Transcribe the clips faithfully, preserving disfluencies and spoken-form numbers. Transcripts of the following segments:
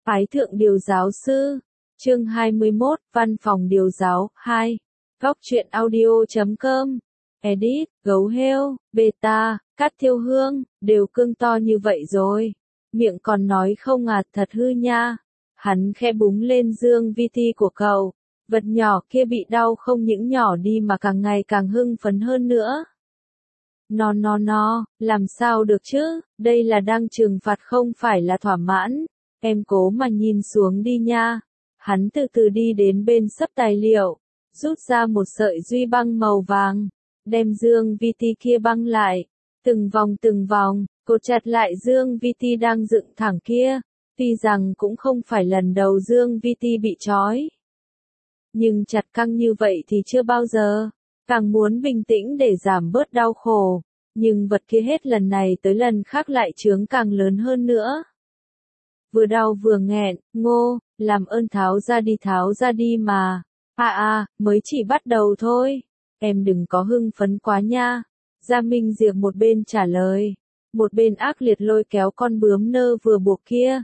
Ái thượng điều giáo sư. Chương hai mươi mốt, Văn phòng điều giáo, hai. Góc truyện audio chấm com. Edit, gấu heo, beta, cát thiêu hương, đều cương to như vậy rồi. Miệng còn nói không à, thật hư nha. Hắn khẽ búng lên dương vi ti của cậu. Vật nhỏ kia bị đau không những nhỏ đi mà càng ngày càng hưng phấn hơn nữa. No no no, làm sao được chứ, đây là đang trừng phạt không phải là thỏa mãn. Em cố mà nhìn xuống đi nha. Hắn từ từ đi đến bên xấp tài liệu, rút ra một sợi duy băng màu vàng, đem dương vi ti kia băng lại, từng vòng từng vòng, cột chặt lại dương vi ti đang dựng thẳng kia. Tuy rằng cũng không phải lần đầu dương vi ti bị trói, nhưng chặt căng như vậy thì chưa bao giờ. Càng muốn bình tĩnh để giảm bớt đau khổ, nhưng vật kia hết lần này tới lần khác lại chướng càng lớn hơn nữa. Vừa đau vừa nghẹn, Ngô, làm ơn tháo ra đi tháo ra đi mà. À à, mới chỉ bắt đầu thôi. Em đừng có hưng phấn quá nha. Gia Minh Diệp một bên trả lời, một bên ác liệt lôi kéo con bướm nơ vừa buộc kia.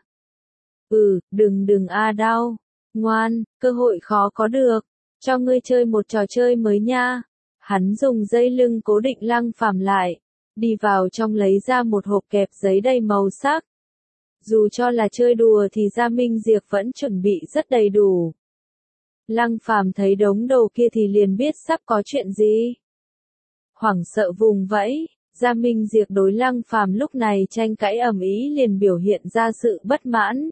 Ừ, đừng đừng a à đau. Ngoan, cơ hội khó có được. Cho ngươi chơi một trò chơi mới nha. Hắn dùng dây lưng cố định Lăng Phàm lại, đi vào trong lấy ra một hộp kẹp giấy đầy màu sắc. Dù cho là chơi đùa thì Gia Minh Diệp vẫn chuẩn bị rất đầy đủ. Lăng Phàm thấy đống đồ kia thì liền biết sắp có chuyện gì. Hoảng sợ vùng vẫy, Gia Minh Diệp đối Lăng Phàm lúc này tranh cãi ầm ĩ liền biểu hiện ra sự bất mãn.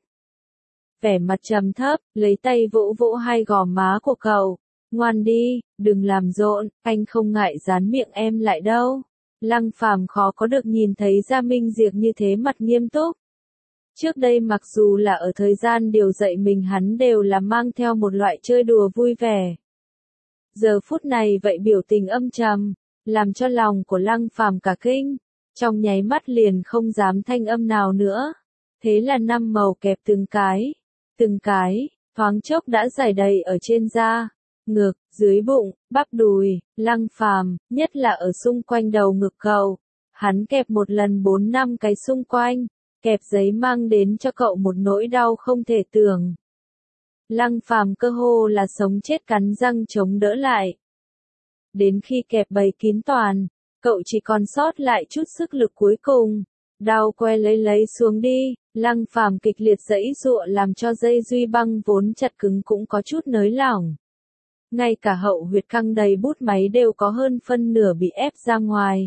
Vẻ mặt trầm thấp, lấy tay vỗ vỗ hai gò má của cậu. Ngoan đi, đừng làm rộn, anh không ngại dán miệng em lại đâu. Lăng Phàm khó có được nhìn thấy Gia Minh Diệp như thế mặt nghiêm túc. Trước đây mặc dù là ở thời gian điều dạy mình hắn đều là mang theo một loại chơi đùa vui vẻ. Giờ phút này vậy biểu tình âm trầm, làm cho lòng của Lăng Phàm cả kinh, trong nháy mắt liền không dám thanh âm nào nữa. Thế là năm màu kẹp từng cái, từng cái, thoáng chốc đã rải đầy ở trên da, ngực, dưới bụng, bắp đùi. Lăng Phàm, nhất là ở xung quanh đầu ngực cậu. Hắn kẹp một lần bốn năm cái xung quanh. Kẹp giấy mang đến cho cậu một nỗi đau không thể tưởng. Lăng Phàm cơ hồ là sống chết cắn răng chống đỡ lại. Đến khi kẹp bầy kín toàn, cậu chỉ còn sót lại chút sức lực cuối cùng. Đau que lấy lấy xuống đi, Lăng Phàm kịch liệt giãy giụa làm cho dây duy băng vốn chặt cứng cũng có chút nới lỏng. Ngay cả hậu huyệt căng đầy bút máy đều có hơn phân nửa bị ép ra ngoài.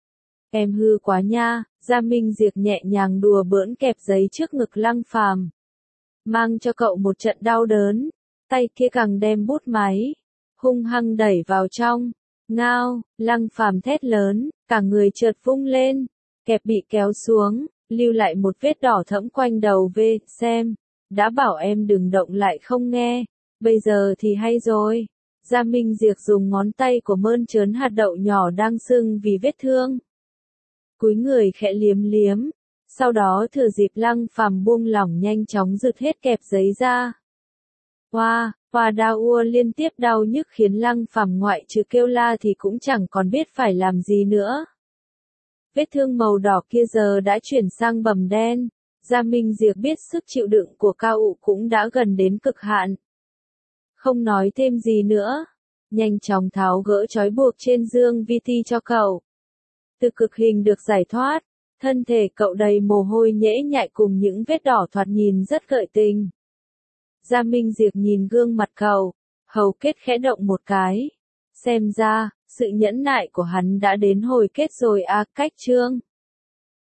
Em hư quá nha. Gia Minh Diệp nhẹ nhàng đùa bỡn kẹp giấy trước ngực Lăng Phàm, mang cho cậu một trận đau đớn, tay kia càng đem bút máy, hung hăng đẩy vào trong. Ngao, Lăng Phàm thét lớn, cả người chợt vung lên, kẹp bị kéo xuống, lưu lại một vết đỏ thẫm quanh đầu về, xem, đã bảo em đừng động lại không nghe, bây giờ thì hay rồi. Gia Minh Diệp dùng ngón tay của mơn trớn hạt đậu nhỏ đang sưng vì vết thương. Cúi người khẽ liếm liếm, sau đó thừa dịp Lăng Phàm buông lỏng nhanh chóng giật hết kẹp giấy ra. Hoa, hoa đau ua liên tiếp đau nhức khiến Lăng Phàm ngoại trừ kêu la thì cũng chẳng còn biết phải làm gì nữa. Vết thương màu đỏ kia giờ đã chuyển sang bầm đen. Gia Minh Diệp biết sức chịu đựng của Cao Ụ cũng đã gần đến cực hạn. Không nói thêm gì nữa, nhanh chóng tháo gỡ trói buộc trên dương vi ti cho cậu. Từ cực hình được giải thoát, thân thể cậu đầy mồ hôi nhễ nhại cùng những vết đỏ thoạt nhìn rất gợi tình. Gia Minh Diệp nhìn gương mặt cậu, hầu kết khẽ động một cái. Xem ra, sự nhẫn nại của hắn đã đến hồi kết rồi à. Cách chương